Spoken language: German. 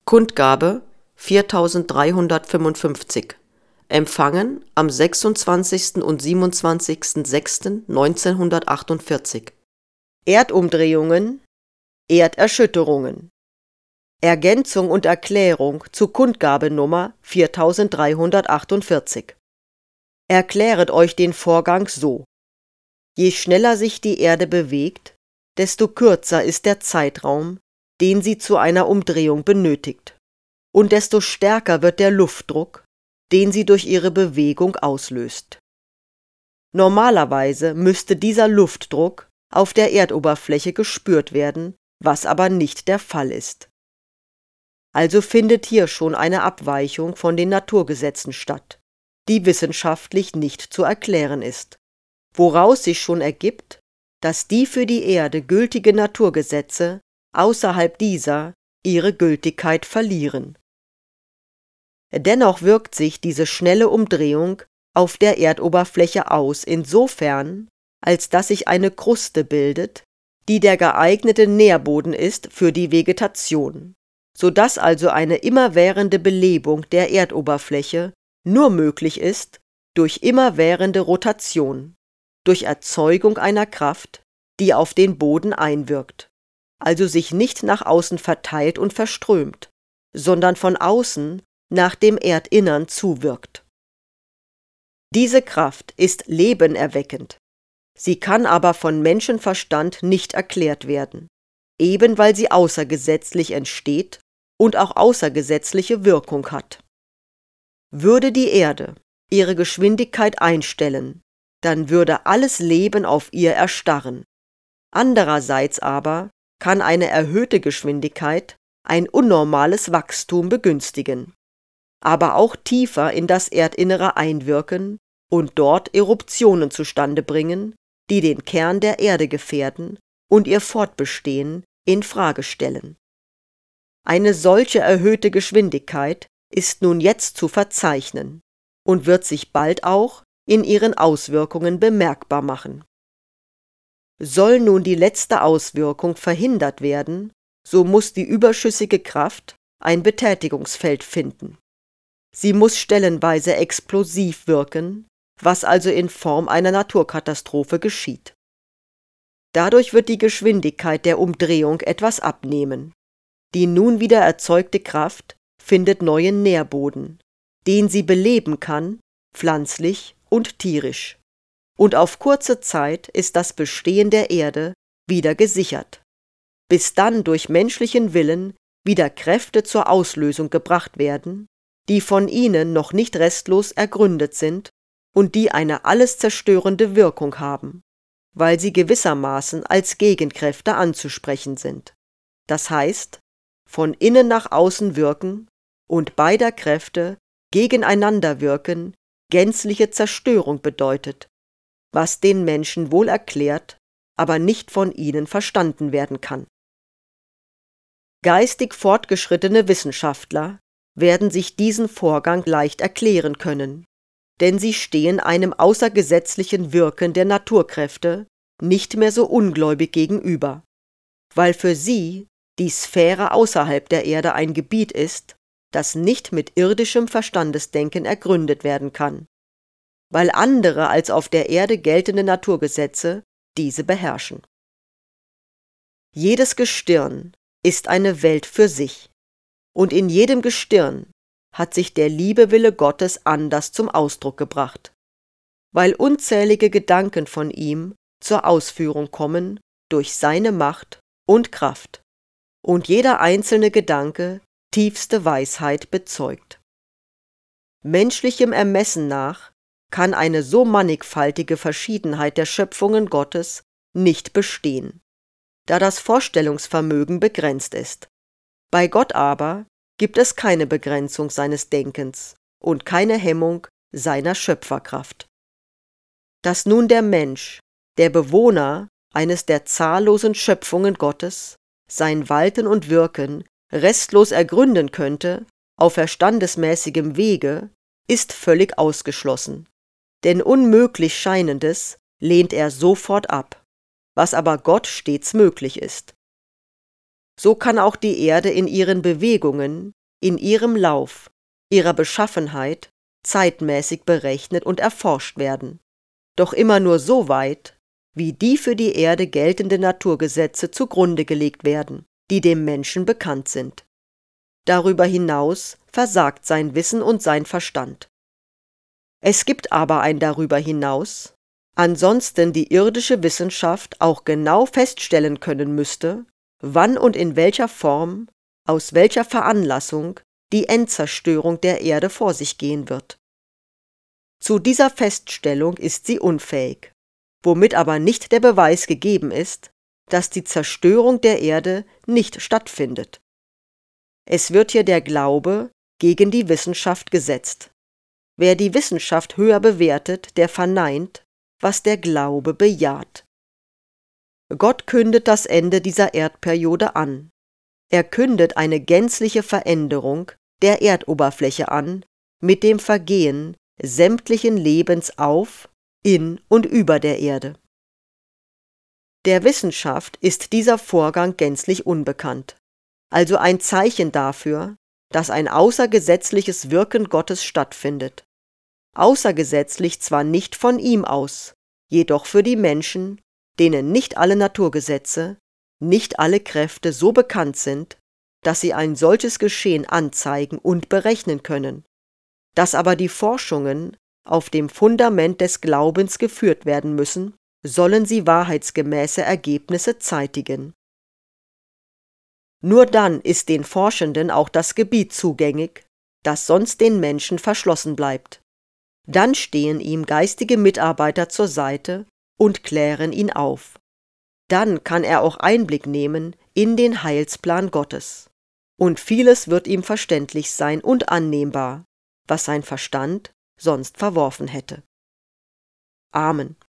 Kundgabe 4355. Empfangen am 26. und 27.06.1948. Erdumdrehungen, Erderschütterungen. Ergänzung und Erklärung zu Kundgabenummer 4348. Erkläret euch den Vorgang so: Je schneller sich die Erde bewegt, desto kürzer ist der Zeitraum, den sie zu einer Umdrehung benötigt, und desto stärker wird der Luftdruck, den sie durch ihre Bewegung auslöst. Normalerweise müsste dieser Luftdruck auf der Erdoberfläche gespürt werden, was aber nicht der Fall ist. Also findet hier schon eine Abweichung von den Naturgesetzen statt, die wissenschaftlich nicht zu erklären ist, woraus sich schon ergibt, dass die für die Erde gültige Naturgesetze außerhalb dieser ihre Gültigkeit verlieren. Dennoch wirkt sich diese schnelle Umdrehung auf der Erdoberfläche aus insofern, als dass sich eine Kruste bildet, die der geeignete Nährboden ist für die Vegetation, so dass also eine immerwährende Belebung der Erdoberfläche nur möglich ist durch immerwährende Rotation, durch Erzeugung einer Kraft, die auf den Boden einwirkt, also sich nicht nach außen verteilt und verströmt, sondern von außen nach dem Erdinnern zuwirkt. Diese Kraft ist lebenerweckend, sie kann aber von Menschenverstand nicht erklärt werden, eben weil sie außergesetzlich entsteht und auch außergesetzliche Wirkung hat. Würde die Erde ihre Geschwindigkeit einstellen, dann würde alles Leben auf ihr erstarren. Andererseits aber kann eine erhöhte Geschwindigkeit ein unnormales Wachstum begünstigen, aber auch tiefer in das Erdinnere einwirken und dort Eruptionen zustande bringen, die den Kern der Erde gefährden und ihr Fortbestehen in Frage stellen. Eine solche erhöhte Geschwindigkeit ist nun jetzt zu verzeichnen und wird sich bald auch in ihren Auswirkungen bemerkbar machen. Soll nun die letzte Auswirkung verhindert werden, so muss die überschüssige Kraft ein Betätigungsfeld finden. Sie muss stellenweise explosiv wirken, was also in Form einer Naturkatastrophe geschieht. Dadurch wird die Geschwindigkeit der Umdrehung etwas abnehmen. Die nun wieder erzeugte Kraft findet neuen Nährboden, den sie beleben kann, pflanzlich und tierisch. Und auf kurze Zeit ist das Bestehen der Erde wieder gesichert, bis dann durch menschlichen Willen wieder Kräfte zur Auslösung gebracht werden, die von ihnen noch nicht restlos ergründet sind und die eine alles zerstörende Wirkung haben, weil sie gewissermaßen als Gegenkräfte anzusprechen sind. Das heißt, von innen nach außen wirken und beider Kräfte gegeneinander wirken gänzliche Zerstörung bedeutet, was den Menschen wohl erklärt, aber nicht von ihnen verstanden werden kann. Geistig fortgeschrittene Wissenschaftler werden sich diesen Vorgang leicht erklären können, denn sie stehen einem außergesetzlichen Wirken der Naturkräfte nicht mehr so ungläubig gegenüber, weil für sie die Sphäre außerhalb der Erde ein Gebiet ist, das nicht mit irdischem Verstandesdenken ergründet werden kann, weil andere als auf der Erde geltende Naturgesetze diese beherrschen. Jedes Gestirn ist eine Welt für sich, und in jedem Gestirn hat sich der Liebewille Gottes anders zum Ausdruck gebracht, weil unzählige Gedanken von ihm zur Ausführung kommen durch seine Macht und Kraft, und jeder einzelne Gedanke tiefste Weisheit bezeugt. Menschlichem Ermessen nach kann eine so mannigfaltige Verschiedenheit der Schöpfungen Gottes nicht bestehen, da das Vorstellungsvermögen begrenzt ist. Bei Gott aber gibt es keine Begrenzung seines Denkens und keine Hemmung seiner Schöpferkraft. Dass nun der Mensch, der Bewohner eines der zahllosen Schöpfungen Gottes, sein Walten und Wirken restlos ergründen könnte, auf verstandesmäßigem Wege, ist völlig ausgeschlossen, denn unmöglich Scheinendes lehnt er sofort ab, was aber Gott stets möglich ist. So kann auch die Erde in ihren Bewegungen in ihrem Lauf, ihrer Beschaffenheit, zeitmäßig berechnet und erforscht werden, doch immer nur so weit, wie die für die Erde geltende Naturgesetze zugrunde gelegt werden, die dem Menschen bekannt sind. Darüber hinaus versagt sein Wissen und sein Verstand. Es gibt aber ein Darüber hinaus, ansonsten die irdische Wissenschaft auch genau feststellen können müsste, wann und in welcher Form, aus welcher Veranlassung die Endzerstörung der Erde vor sich gehen wird. Zu dieser Feststellung ist sie unfähig, womit aber nicht der Beweis gegeben ist, dass die Zerstörung der Erde nicht stattfindet. Es wird hier der Glaube gegen die Wissenschaft gesetzt. Wer die Wissenschaft höher bewertet, der verneint, was der Glaube bejaht. Gott kündet das Ende dieser Erdperiode an. Er kündet eine gänzliche Veränderung der Erdoberfläche an, mit dem Vergehen sämtlichen Lebens auf, in und über der Erde. Der Wissenschaft ist dieser Vorgang gänzlich unbekannt, also ein Zeichen dafür, dass ein außergesetzliches Wirken Gottes stattfindet. Außergesetzlich zwar nicht von ihm aus, jedoch für die Menschen, denen nicht alle Naturgesetze, nicht alle Kräfte so bekannt sind, dass sie ein solches Geschehen anzeigen und berechnen können, dass aber die Forschungen auf dem Fundament des Glaubens geführt werden müssen, sollen sie wahrheitsgemäße Ergebnisse zeitigen. Nur dann ist den Forschenden auch das Gebiet zugängig, das sonst den Menschen verschlossen bleibt. Dann stehen ihm geistige Mitarbeiter zur Seite und klären ihn auf. Dann kann er auch Einblick nehmen in den Heilsplan Gottes. Und vieles wird ihm verständlich sein und annehmbar, was sein Verstand sonst verworfen hätte. Amen.